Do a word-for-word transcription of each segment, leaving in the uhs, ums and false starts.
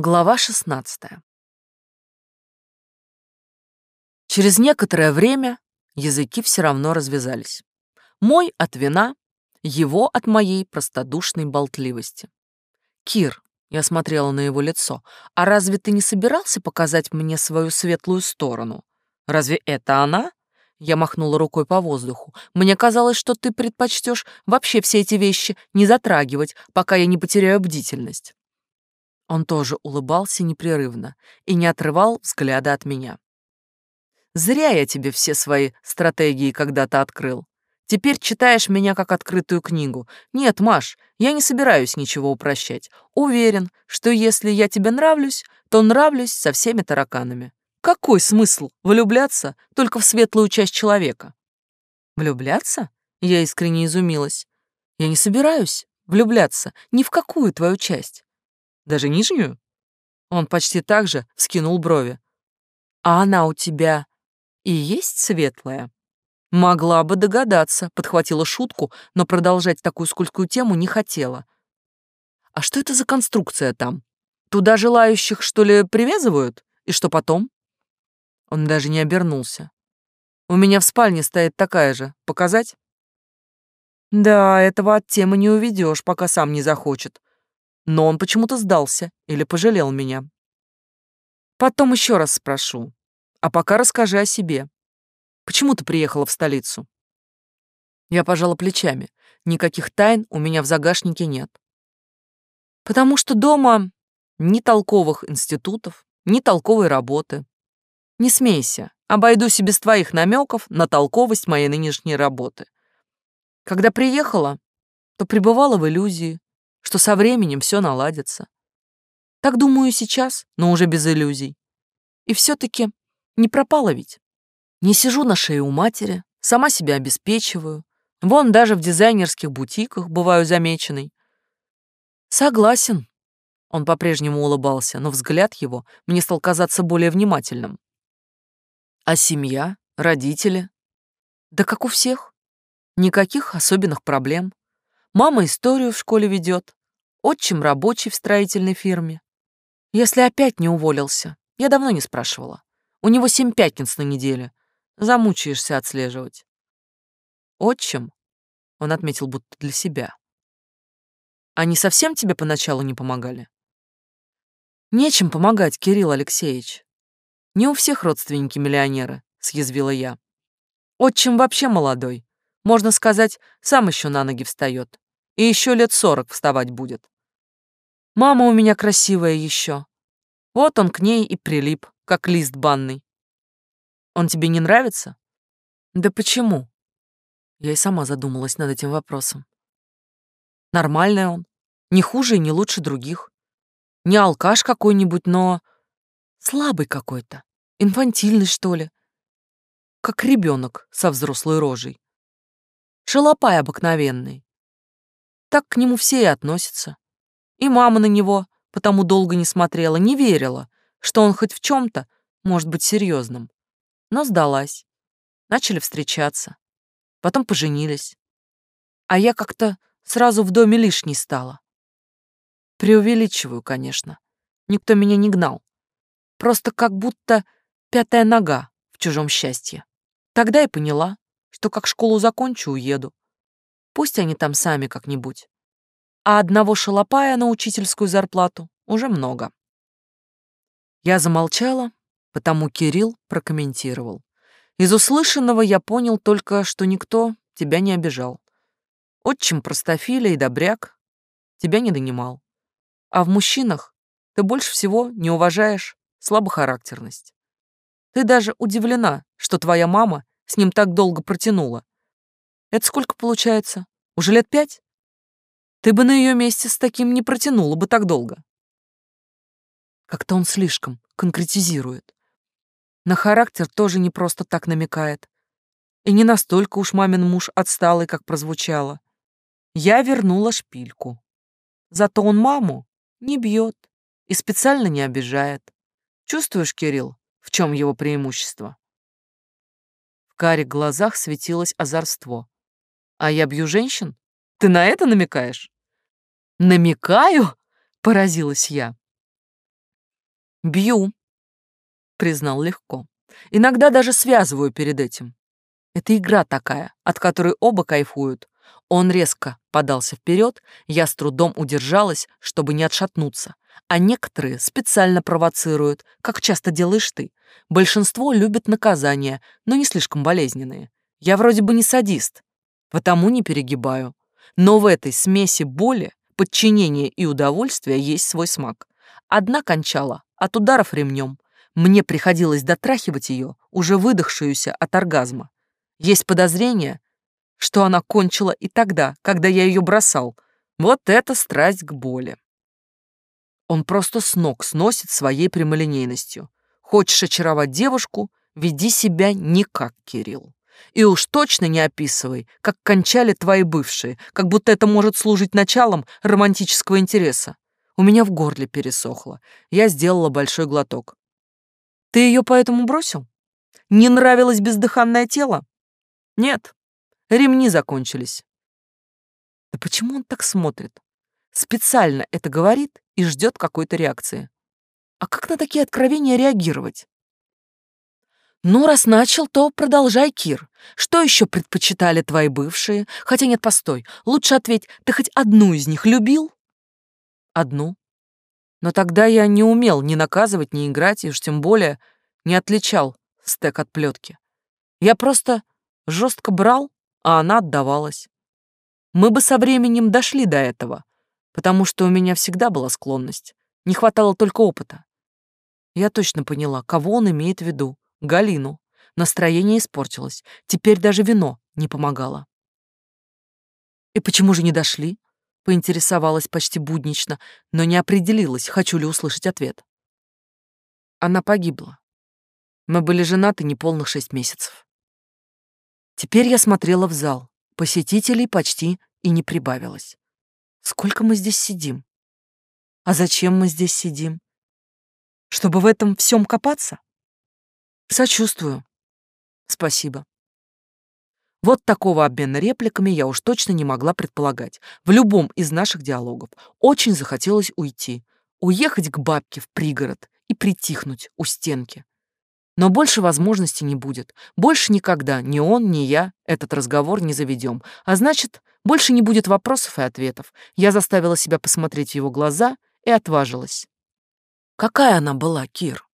Глава шестнадцатая. Через некоторое время языки все равно развязались. Мой от вина, его от моей простодушной болтливости. «Кир», — я смотрела на его лицо, «а разве ты не собирался показать мне свою светлую сторону? Разве это она?» Я махнула рукой по воздуху. «Мне казалось, что ты предпочтешь вообще все эти вещи не затрагивать, пока я не потеряю бдительность». Он тоже улыбался непрерывно и не отрывал взгляда от меня. «Зря я тебе все свои стратегии когда-то открыл. Теперь читаешь меня как открытую книгу. Нет, Маш, я не собираюсь ничего упрощать. Уверен, что если я тебе нравлюсь, то нравлюсь со всеми тараканами. Какой смысл влюбляться только в светлую часть человека?» «Влюбляться?» Я искренне изумилась. «Я не собираюсь влюбляться ни в какую твою часть. Даже нижнюю?» Он почти так же вскинул брови. «А она у тебя и есть светлая?» «Могла бы догадаться», — подхватила шутку, но продолжать такую скользкую тему не хотела. «А что это за конструкция там? Туда желающих, что ли, привязывают? И что потом?» Он даже не обернулся. «У меня в спальне стоит такая же. Показать?» «Да, этого от темы не уведешь, пока сам не захочет. Но он почему-то сдался или пожалел меня. Потом еще раз спрошу. А пока расскажи о себе. Почему ты приехала в столицу?» Я пожала плечами. Никаких тайн у меня в загашнике нет. Потому что дома ни толковых институтов, ни толковой работы. Не смейся, обойдусь и без твоих намеков на толковость моей нынешней работы. Когда приехала, то пребывала в иллюзии, что со временем все наладится. Так думаю и сейчас, но уже без иллюзий. И все-таки не пропала ведь. Не сижу на шее у матери, сама себя обеспечиваю. Вон даже в дизайнерских бутиках бываю замеченной. Согласен. Он по-прежнему улыбался, но взгляд его мне стал казаться более внимательным. А семья, родители? Да как у всех. Никаких особенных проблем. Мама историю в школе ведет, отчим рабочий в строительной фирме. Если опять не уволился, я давно не спрашивала. У него семь пятниц на неделе. Замучаешься отслеживать. Отчим? Он отметил будто для себя. Они совсем тебе поначалу не помогали? Нечем помогать, Кирилл Алексеевич. Не у всех родственники миллионеры, съязвила я. Отчим вообще молодой. Можно сказать, сам еще на ноги встает. И еще лет сорок вставать будет. Мама у меня красивая еще. Вот он к ней и прилип, как лист банный. Он тебе не нравится? Да почему? Я и сама задумалась над этим вопросом. Нормальный он. Не хуже и не лучше других. Не алкаш какой-нибудь, но слабый какой-то. Инфантильный, что ли. Как ребенок со взрослой рожей. Шалопай обыкновенный. Так к нему все и относятся. И мама на него потому долго не смотрела, не верила, что он хоть в чем-то может быть серьезным. Но сдалась. Начали встречаться. Потом поженились. А я как-то сразу в доме лишней стала. Преувеличиваю, конечно. Никто меня не гнал. Просто как будто пятая нога в чужом счастье. Тогда я поняла, что как школу закончу, уеду. Пусть они там сами как-нибудь. А одного шалопая на учительскую зарплату уже много. Я замолчала, потому Кирилл прокомментировал. Из услышанного я понял только, что никто тебя не обижал. Отчим простофиля и добряк тебя не донимал. А в мужчинах ты больше всего не уважаешь слабохарактерность. Ты даже удивлена, что твоя мама с ним так долго протянула. Это сколько получается? Уже лет пять? Ты бы на ее месте с таким не протянула бы так долго. Как-то он слишком конкретизирует. На характер тоже не просто так намекает. И не настолько уж мамин муж отсталый, как прозвучало. Я вернула шпильку. Зато он маму не бьет и специально не обижает. Чувствуешь, Кирилл, в чем его преимущество? В карих глазах светилось озорство. А я бью женщин? Ты на это намекаешь? Намекаю? Поразилась я. Бью, признал легко. Иногда даже связываю перед этим. Это игра такая, от которой оба кайфуют. Он резко подался вперед, я с трудом удержалась, чтобы не отшатнуться. А некоторые специально провоцируют, как часто делаешь ты. Большинство любят наказания, но не слишком болезненные. Я вроде бы не садист, потому не перегибаю. Но в этой смеси боли, подчинения и удовольствия есть свой смак. Одна кончала от ударов ремнем. Мне приходилось дотрахивать ее, уже выдохшуюся от оргазма. Есть подозрение, что она кончила и тогда, когда я ее бросал. Вот это страсть к боли. Он просто с ног сносит своей прямолинейностью. Хочешь очаровать девушку, веди себя не как Кирилл. И уж точно не описывай, как кончали твои бывшие, как будто это может служить началом романтического интереса. У меня в горле пересохло. Я сделала большой глоток. Ты ее поэтому бросил? Не нравилось бездыханное тело? Нет, ремни закончились. Да почему он так смотрит? Специально это говорит и ждет какой-то реакции. А как на такие откровения реагировать? Ну, раз начал, то продолжай, Кир. Что еще предпочитали твои бывшие? Хотя нет, постой. Лучше ответь, ты хоть одну из них любил? Одну. Но тогда я не умел ни наказывать, ни играть, и уж тем более не отличал стек от плетки. Я просто жестко брал, а она отдавалась. Мы бы со временем дошли до этого, потому что у меня всегда была склонность. Не хватало только опыта. Я точно поняла, кого он имеет в виду. Галину. Настроение испортилось. Теперь даже вино не помогало. И почему же не дошли? Поинтересовалась почти буднично, но не определилась, хочу ли услышать ответ. Она погибла. Мы были женаты неполных шесть месяцев. Теперь я смотрела в зал. Посетителей почти и не прибавилось. Сколько мы здесь сидим? А зачем мы здесь сидим? Чтобы в этом всем копаться? Сочувствую. Спасибо. Вот такого обмена репликами я уж точно не могла предполагать. В любом из наших диалогов очень захотелось уйти, уехать к бабке в пригород и притихнуть у стенки. Но больше возможностей не будет. Больше никогда ни он, ни я этот разговор не заведем. А значит, больше не будет вопросов и ответов. Я заставила себя посмотреть в его глаза и отважилась. Какая она была, Кир?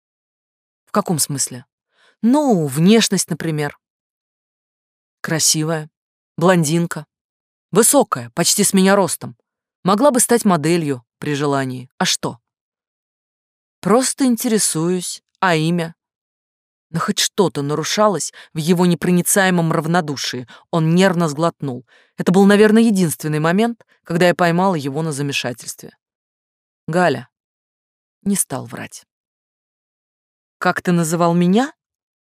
В каком смысле? Ну, внешность, например. Красивая, блондинка, высокая, почти с меня ростом. Могла бы стать моделью при желании. А что? Просто интересуюсь. А имя? Но хоть что-то нарушалось в его непроницаемом равнодушии. Он нервно сглотнул. Это был, наверное, единственный момент, когда я поймала его на замешательстве. Галя не стал врать. «Как ты называл меня?»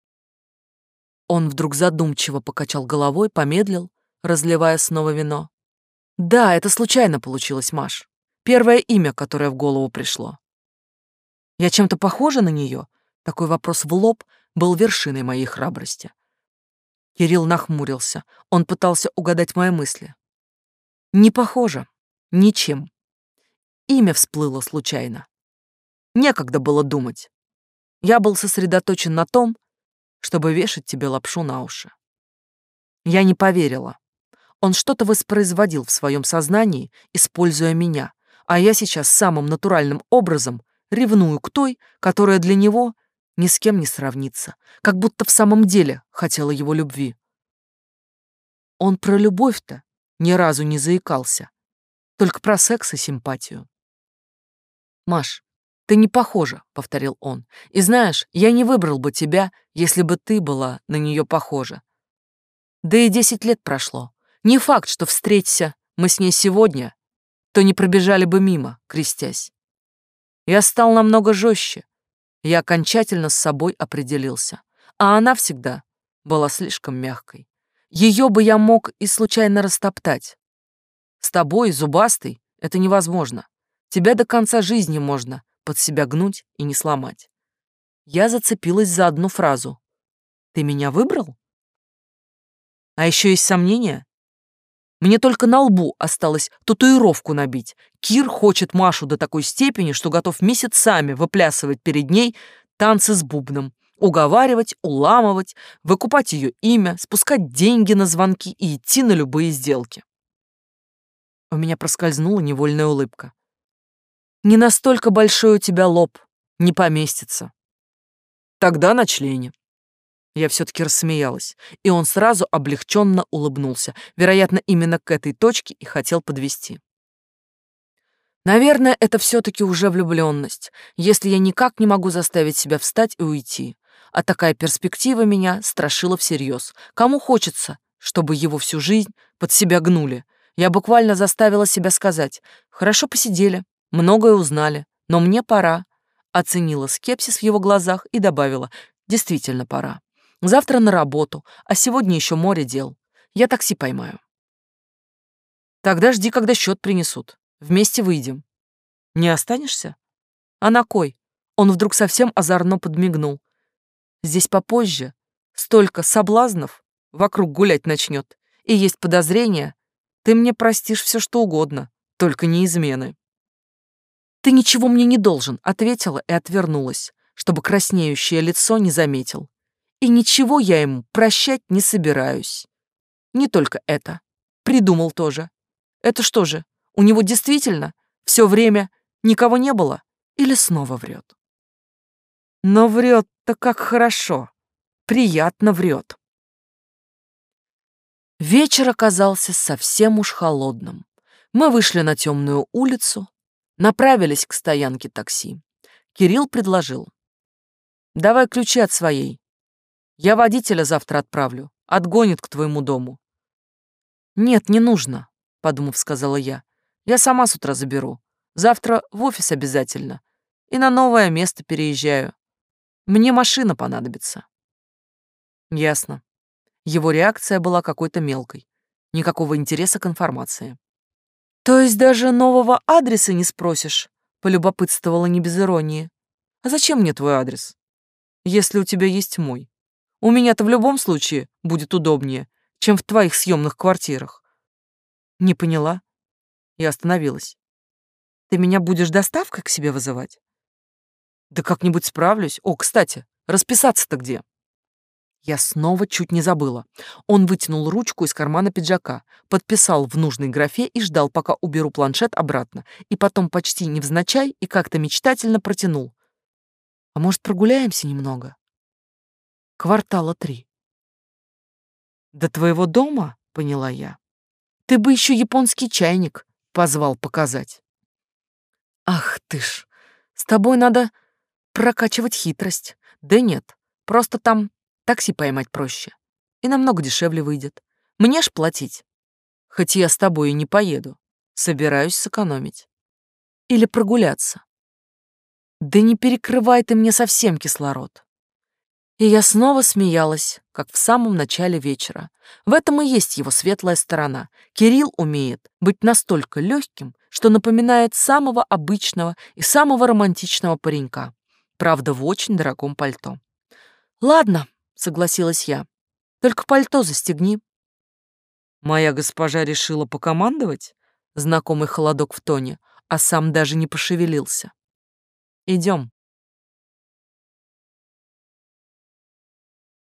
Он вдруг задумчиво покачал головой, помедлил, разливая снова вино. «Да, это случайно получилось, Маш. Первое имя, которое в голову пришло. Я чем-то похожа на нее?» Такой вопрос в лоб был вершиной моей храбрости. Кирилл нахмурился. Он пытался угадать мои мысли. «Не похоже. Ничем. Имя всплыло случайно. Некогда было думать. Я был сосредоточен на том, чтобы вешать тебе лапшу на уши. Я не поверила. Он что-то воспроизводил в своем сознании, используя меня, а я сейчас самым натуральным образом ревную к той, которая для него ни с кем не сравнится, как будто в самом деле хотела его любви. Он про любовь-то ни разу не заикался, только про секс и симпатию. «Маш, ты не похожа», — повторил он. «И знаешь, я не выбрал бы тебя, если бы ты была на нее похожа. Да и десять лет прошло. Не факт, что встреться мы с ней сегодня, то не пробежали бы мимо, крестясь. Я стал намного жестче. Я окончательно с собой определился. А она всегда была слишком мягкой. Ее бы я мог и случайно растоптать. С тобой, зубастой, это невозможно. Тебя до конца жизни можно под себя гнуть и не сломать». Я зацепилась за одну фразу. «Ты меня выбрал?» А еще есть сомнения? Мне только на лбу осталось татуировку набить. Кир хочет Машу до такой степени, что готов месяцами выплясывать перед ней танцы с бубном, уговаривать, уламывать, выкупать ее имя, спускать деньги на звонки и идти на любые сделки. У меня проскользнула невольная улыбка. Не настолько большой у тебя лоб, не поместится. Тогда на члене. Я все-таки рассмеялась, и он сразу облегченно улыбнулся. Вероятно, именно к этой точке и хотел подвести. Наверное, это все-таки уже влюбленность, если я никак не могу заставить себя встать и уйти. А такая перспектива меня страшила всерьез. Кому хочется, чтобы его всю жизнь под себя гнули? Я буквально заставила себя сказать: «Хорошо посидели, многое узнали, но мне пора». Оценила скепсис в его глазах и добавила: «Действительно пора. Завтра на работу, а сегодня еще море дел. Я такси поймаю». «Тогда жди, когда счет принесут. Вместе выйдем». «Не останешься?» «А на кой?» Он вдруг совсем озорно подмигнул. «Здесь попозже столько соблазнов вокруг гулять начнет, и есть подозрение, ты мне простишь все, что угодно, только не измены». «Ты ничего мне не должен», — ответила и отвернулась, чтобы краснеющее лицо не заметил. И ничего я ему прощать не собираюсь. Не только это. Придумал тоже. Это что же, у него действительно все время никого не было? Или снова врет? Но врет-то как хорошо. Приятно врет. Вечер оказался совсем уж холодным. Мы вышли на темную улицу, направились к стоянке такси. Кирилл предложил: «Давай ключи от своей. Я водителя завтра отправлю, отгонит к твоему дому». «Нет, не нужно», — подумав, сказала я. «Я сама с утра заберу. Завтра в офис обязательно. И на новое место переезжаю. Мне машина понадобится». Ясно. Его реакция была какой-то мелкой. Никакого интереса к информации. «То есть даже нового адреса не спросишь?» — полюбопытствовала не без иронии. «А зачем мне твой адрес, если у тебя есть мой? У меня-то в любом случае будет удобнее, чем в твоих съемных квартирах». «Не поняла». Я остановилась. «Ты меня будешь доставкой к себе вызывать?» «Да как-нибудь справлюсь. О, кстати, расписаться-то где?» Я снова чуть не забыла. Он вытянул ручку из кармана пиджака, подписал в нужной графе и ждал, пока уберу планшет обратно, и потом почти невзначай и как-то мечтательно протянул: «А может, прогуляемся немного? Квартала три». «До твоего дома?» — поняла я. «Ты бы еще японский чайник позвал показать». «Ах ты ж, с тобой надо прокачивать хитрость. Да нет, просто там такси поймать проще. И намного дешевле выйдет. Мне ж платить. Хоть я с тобой и не поеду. Собираюсь сэкономить. Или прогуляться. Да не перекрывай ты мне совсем кислород». И я снова смеялась, как в самом начале вечера. В этом и есть его светлая сторона. Кирилл умеет быть настолько легким, что напоминает самого обычного и самого романтичного паренька. Правда, в очень дорогом пальто. «Ладно», — согласилась я, — «только пальто застегни». Моя госпожа решила покомандовать? Знакомый холодок в тоне, а сам даже не пошевелился. «Идем».